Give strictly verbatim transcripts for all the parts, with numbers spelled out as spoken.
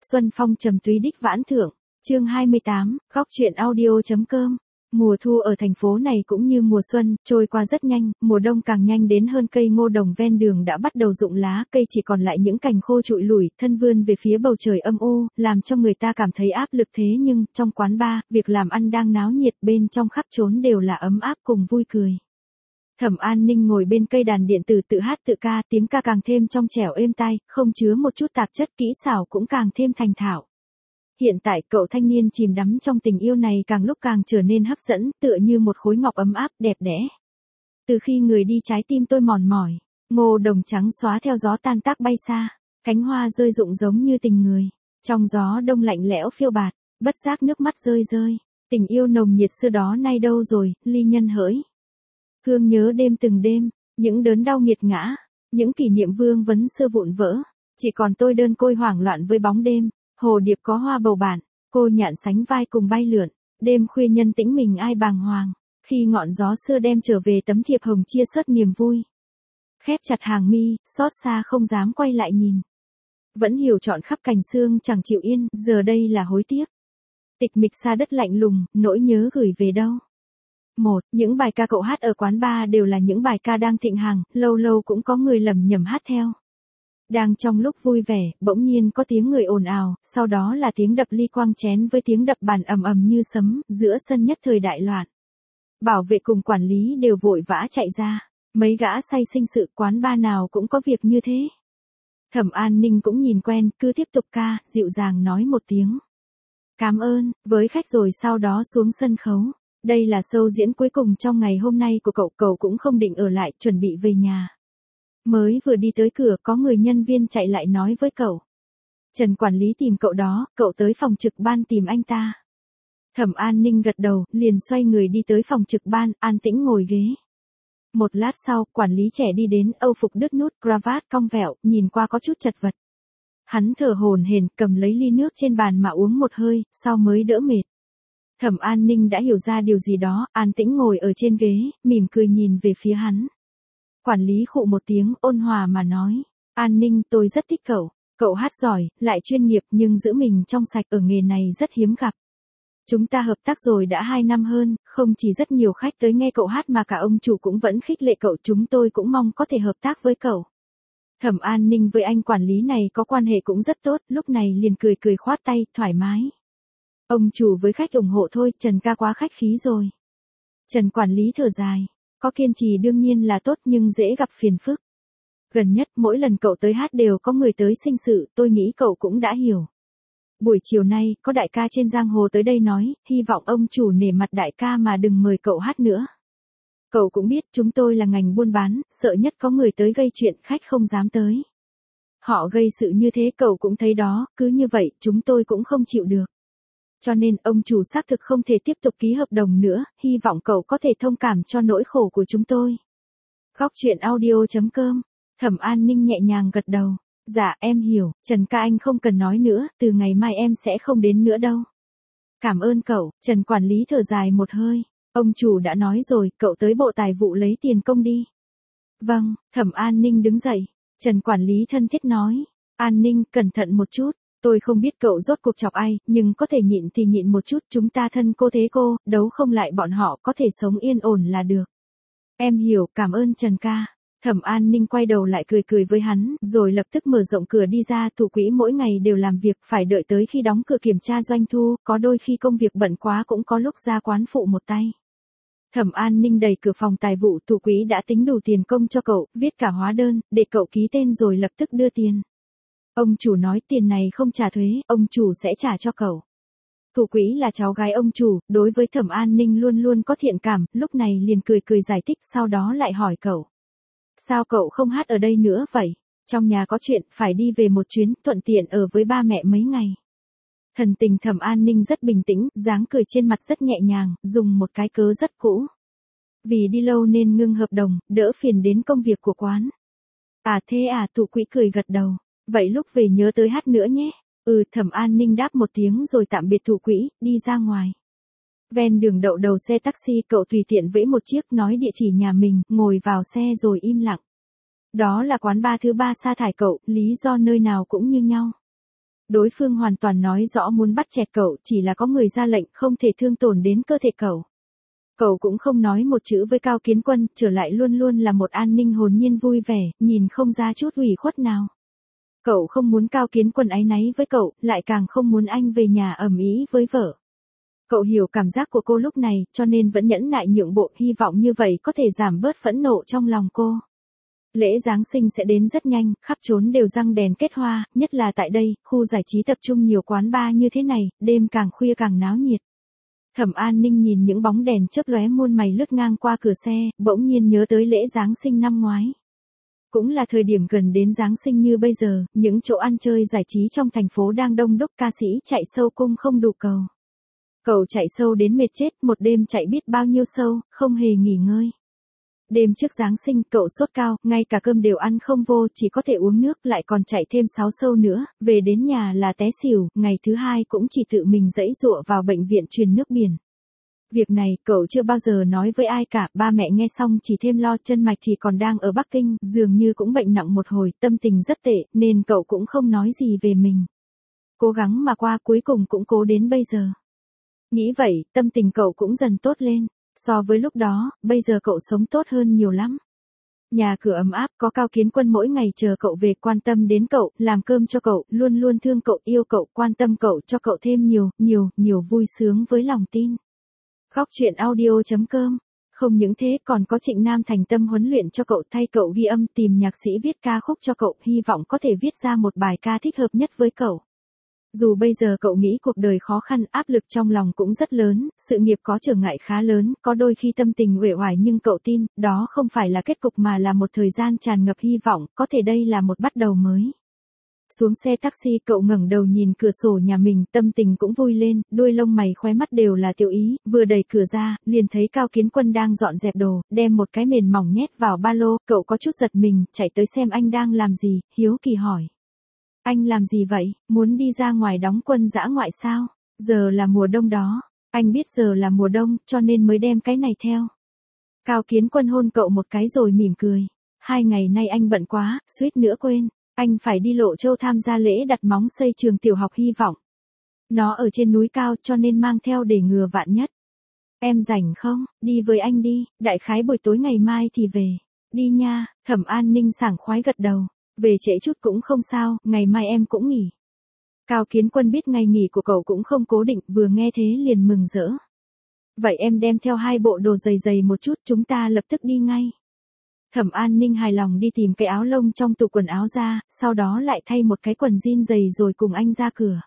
Xuân phong trầm túy đích vãn thượng, chương hai mươi tám, góc truyện audio.com. Mùa thu ở thành phố này cũng như mùa xuân, trôi qua rất nhanh, mùa đông càng nhanh đến hơn. Cây ngô đồng ven đường đã bắt đầu rụng lá, cây chỉ còn lại những cành khô trụi lủi, thân vươn về phía bầu trời âm u, làm cho người ta cảm thấy áp lực. Thế nhưng, trong quán bar, việc làm ăn đang náo nhiệt, bên trong khắp trốn đều là ấm áp cùng vui cười. Thẩm An Ninh ngồi bên cây đàn điện tử tự hát tự ca, tiếng ca càng thêm trong trẻo êm tai, không chứa một chút tạp chất, kỹ xảo cũng càng thêm thành thạo. Hiện tại cậu thanh niên chìm đắm trong tình yêu này càng lúc càng trở nên hấp dẫn, tựa như một khối ngọc ấm áp đẹp đẽ. Từ khi người đi trái tim tôi mòn mỏi, ngô đồng trắng xóa theo gió tan tác bay xa, cánh hoa rơi rụng giống như tình người, trong gió đông lạnh lẽo phiêu bạt, bất giác nước mắt rơi rơi, tình yêu nồng nhiệt xưa đó nay đâu rồi, ly nhân hỡi. Hương nhớ đêm từng đêm, những đớn đau nghiệt ngã, những kỷ niệm vương vấn xưa vụn vỡ, chỉ còn tôi đơn côi hoảng loạn với bóng đêm. Hồ điệp có hoa bầu bản, cô nhạn sánh vai cùng bay lượn, đêm khuya nhân tĩnh mình ai bàng hoàng, khi ngọn gió xưa đem trở về tấm thiệp hồng chia sớt niềm vui. Khép chặt hàng mi, xót xa không dám quay lại nhìn. Vẫn hiểu trọn khắp cành xương chẳng chịu yên, giờ đây là hối tiếc. Tịch mịch xa đất lạnh lùng, nỗi nhớ gửi về đâu. Một, những bài ca cậu hát ở quán bar đều là những bài ca đang thịnh hành, lâu lâu cũng có người lầm nhầm hát theo. Đang trong lúc vui vẻ, bỗng nhiên có tiếng người ồn ào, sau đó là tiếng đập ly quang chén với tiếng đập bàn ầm ầm như sấm, giữa sân nhất thời đại loạn. Bảo vệ cùng quản lý đều vội vã chạy ra, mấy gã say sinh sự quán bar nào cũng có việc như thế. Thẩm An Ninh cũng nhìn quen, cứ tiếp tục ca, dịu dàng nói một tiếng. Cảm ơn, với khách rồi sau đó xuống sân khấu. Đây là show diễn cuối cùng trong ngày hôm nay của cậu, cậu cũng không định ở lại, chuẩn bị về nhà. Mới vừa đi tới cửa có người nhân viên chạy lại nói với cậu. Trần quản lý tìm cậu đó, cậu tới phòng trực ban tìm anh ta. Thẩm An Ninh gật đầu, liền xoay người đi tới phòng trực ban, an tĩnh ngồi ghế. Một lát sau, quản lý trẻ đi đến, âu phục đứt nút, cravat cong vẹo, nhìn qua có chút chật vật. Hắn thở hổn hển, cầm lấy ly nước trên bàn mà uống một hơi, sau mới đỡ mệt. Thẩm An Ninh đã hiểu ra điều gì đó, an tĩnh ngồi ở trên ghế, mỉm cười nhìn về phía hắn. Quản lý khụ một tiếng, ôn hòa mà nói, An Ninh, tôi rất thích cậu, cậu hát giỏi, lại chuyên nghiệp nhưng giữ mình trong sạch ở nghề này rất hiếm gặp. Chúng ta hợp tác rồi đã hai năm hơn, không chỉ rất nhiều khách tới nghe cậu hát mà cả ông chủ cũng vẫn khích lệ cậu, chúng tôi cũng mong có thể hợp tác với cậu. Thẩm An Ninh với anh quản lý này có quan hệ cũng rất tốt, lúc này liền cười cười khoát tay, thoải mái. Ông chủ với khách ủng hộ thôi, Trần ca quá khách khí rồi. Trần quản lý thở dài. Có kiên trì đương nhiên là tốt nhưng dễ gặp phiền phức. Gần nhất mỗi lần cậu tới hát đều có người tới sinh sự, tôi nghĩ cậu cũng đã hiểu. Buổi chiều nay, có đại ca trên giang hồ tới đây nói, hy vọng ông chủ nể mặt đại ca mà đừng mời cậu hát nữa. Cậu cũng biết chúng tôi là ngành buôn bán, sợ nhất có người tới gây chuyện, khách không dám tới. Họ gây sự như thế cậu cũng thấy đó, cứ như vậy chúng tôi cũng không chịu được. Cho nên ông chủ xác thực không thể tiếp tục ký hợp đồng nữa, hy vọng cậu có thể thông cảm cho nỗi khổ của chúng tôi. Góc truyện audio.com, Thẩm An Ninh nhẹ nhàng gật đầu. Dạ em hiểu, Trần ca anh không cần nói nữa, từ ngày mai em sẽ không đến nữa đâu. Cảm ơn cậu, Trần quản lý thở dài một hơi. Ông chủ đã nói rồi, cậu tới bộ tài vụ lấy tiền công đi. Vâng, Thẩm An Ninh đứng dậy. Trần quản lý thân thiết nói. An Ninh, cẩn thận một chút. Tôi không biết cậu rốt cuộc chọc ai, nhưng có thể nhịn thì nhịn một chút, chúng ta thân cô thế cô, đấu không lại bọn họ, có thể sống yên ổn là được. Em hiểu, cảm ơn Trần ca. Thẩm An Ninh quay đầu lại cười cười với hắn, rồi lập tức mở rộng cửa đi ra, thủ quỹ mỗi ngày đều làm việc, phải đợi tới khi đóng cửa kiểm tra doanh thu, có đôi khi công việc bận quá cũng có lúc ra quán phụ một tay. Thẩm An Ninh đẩy cửa phòng tài vụ, thủ quỹ đã tính đủ tiền công cho cậu, viết cả hóa đơn, để cậu ký tên rồi lập tức đưa tiền. Ông chủ nói tiền này không trả thuế, ông chủ sẽ trả cho cậu. Thủ quỹ là cháu gái ông chủ, đối với Thẩm An Ninh luôn luôn có thiện cảm, lúc này liền cười cười giải thích, sau đó lại hỏi cậu. Sao cậu không hát ở đây nữa vậy? Trong nhà có chuyện, phải đi về một chuyến, thuận tiện ở với ba mẹ mấy ngày. Thần tình Thẩm An Ninh rất bình tĩnh, dáng cười trên mặt rất nhẹ nhàng, dùng một cái cớ rất cũ. Vì đi lâu nên ngưng hợp đồng, đỡ phiền đến công việc của quán. À thế à, thủ quỹ cười gật đầu. Vậy lúc về nhớ tới hát nữa nhé. Ừ, Thẩm An Ninh đáp một tiếng rồi tạm biệt thủ quỹ, đi ra ngoài. Ven đường đậu đầu xe taxi, cậu tùy tiện vẫy một chiếc, nói địa chỉ nhà mình, ngồi vào xe rồi im lặng. Đó là quán bar thứ ba sa thải cậu, lý do nơi nào cũng như nhau. Đối phương hoàn toàn nói rõ muốn bắt chẹt cậu, chỉ là có người ra lệnh không thể thương tổn đến cơ thể cậu. Cậu cũng không nói một chữ với Cao Kiến Quân, trở lại luôn luôn là một an ninh hồn nhiên vui vẻ, nhìn không ra chút ủy khuất nào. Cậu không muốn Cao Kiến Quân áy náy với cậu, lại càng không muốn anh về nhà ầm ĩ với vợ. Cậu hiểu cảm giác của cô lúc này, cho nên vẫn nhẫn nại nhượng bộ, hy vọng như vậy có thể giảm bớt phẫn nộ trong lòng cô. Lễ Giáng sinh sẽ đến rất nhanh, khắp trốn đều răng đèn kết hoa, nhất là tại đây, khu giải trí tập trung nhiều quán bar như thế này, đêm càng khuya càng náo nhiệt. Thẩm An Ninh nhìn những bóng đèn chớp lóe muôn mày lướt ngang qua cửa xe, bỗng nhiên nhớ tới lễ Giáng sinh năm ngoái. Cũng là thời điểm gần đến Giáng sinh như bây giờ, những chỗ ăn chơi giải trí trong thành phố đang đông đúc, ca sĩ chạy sâu cung không đủ cầu. Cậu chạy sâu đến mệt chết, một đêm chạy biết bao nhiêu sâu, không hề nghỉ ngơi. Đêm trước Giáng sinh, cậu sốt cao, ngay cả cơm đều ăn không vô, chỉ có thể uống nước, lại còn chạy thêm sáu sâu nữa, về đến nhà là té xỉu, ngày thứ hai cũng chỉ tự mình giãy giụa vào bệnh viện truyền nước biển. Việc này, cậu chưa bao giờ nói với ai cả, ba mẹ nghe xong chỉ thêm lo, chân mạch thì còn đang ở Bắc Kinh, dường như cũng bệnh nặng một hồi, tâm tình rất tệ, nên cậu cũng không nói gì về mình. Cố gắng mà qua, cuối cùng cũng cố đến bây giờ. Nghĩ vậy, tâm tình cậu cũng dần tốt lên. So với lúc đó, bây giờ cậu sống tốt hơn nhiều lắm. Nhà cửa ấm áp, có Cao Kiến Quân mỗi ngày chờ cậu về, quan tâm đến cậu, làm cơm cho cậu, luôn luôn thương cậu, yêu cậu, quan tâm cậu, cho cậu thêm nhiều, nhiều, nhiều vui sướng với lòng tin. Góc chuyện audio chấm com. Không những thế, còn có Trịnh Nam thành tâm huấn luyện cho cậu, thay cậu ghi âm, tìm nhạc sĩ viết ca khúc cho cậu, hy vọng có thể viết ra một bài ca thích hợp nhất với cậu. Dù bây giờ cậu nghĩ cuộc đời khó khăn, áp lực trong lòng cũng rất lớn, sự nghiệp có trở ngại khá lớn, có đôi khi tâm tình uể oải, nhưng cậu tin, đó không phải là kết cục mà là một thời gian tràn ngập hy vọng, có thể đây là một bắt đầu mới. Xuống xe taxi, cậu ngẩng đầu nhìn cửa sổ nhà mình, tâm tình cũng vui lên, đuôi lông mày khóe mắt đều là tiêu ý, vừa đẩy cửa ra, liền thấy Cao Kiến Quân đang dọn dẹp đồ, đem một cái mền mỏng nhét vào ba lô, cậu có chút giật mình, chạy tới xem anh đang làm gì, hiếu kỳ hỏi. Anh làm gì vậy, muốn đi ra ngoài đóng quân dã ngoại sao? Giờ là mùa đông đó, anh biết giờ là mùa đông, cho nên mới đem cái này theo. Cao Kiến Quân hôn cậu một cái rồi mỉm cười. Hai ngày nay anh bận quá, suýt nữa quên, anh phải đi Lộ Châu tham gia lễ đặt móng xây trường tiểu học Hy Vọng. Nó ở trên núi cao cho nên mang theo để ngừa vạn nhất. Em rảnh không, đi với anh đi, đại khái buổi tối ngày mai thì về. Đi nha, Thẩm An Ninh sảng khoái gật đầu. Về trễ chút cũng không sao, ngày mai em cũng nghỉ. Cao Kiến Quân biết ngày nghỉ của cậu cũng không cố định, vừa nghe thế liền mừng rỡ. Vậy em đem theo hai bộ đồ dày dày một chút, chúng ta lập tức đi ngay. Thẩm An Ninh hài lòng đi tìm cái áo lông trong tủ quần áo ra, sau đó lại thay một cái quần jean dày rồi cùng anh ra cửa.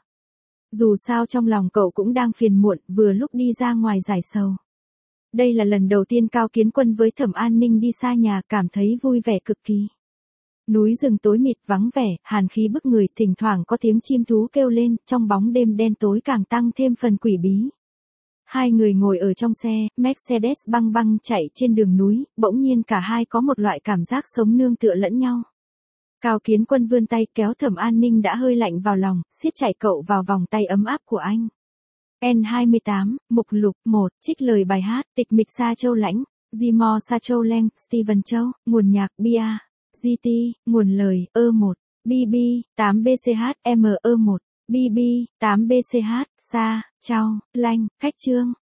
Dù sao trong lòng cậu cũng đang phiền muộn, vừa lúc đi ra ngoài giải sầu. Đây là lần đầu tiên Cao Kiến Quân với Thẩm An Ninh đi xa nhà, cảm thấy vui vẻ cực kỳ. Núi rừng tối mịt vắng vẻ, hàn khí bức người, thỉnh thoảng có tiếng chim thú kêu lên, trong bóng đêm đen tối càng tăng thêm phần quỷ bí. Hai người ngồi ở trong xe, Mercedes băng băng chạy trên đường núi, bỗng nhiên cả hai có một loại cảm giác sống nương tựa lẫn nhau. Cao Kiến Quân vươn tay kéo Thẩm An Ninh đã hơi lạnh vào lòng, siết chặt cậu vào vòng tay ấm áp của anh. N hai mươi tám, mục lục một, trích lời bài hát, tịch mịch Sa Châu Lãnh, Gmo Sa Châu Leng, Steven Châu, nguồn nhạc, Bia. giê tê, nguồn lời, ơ một, bê bê, tám bê xê hát, em ơ một, bê bê, tám bê xê hát, Sa, Châu, Lanh, khách chương.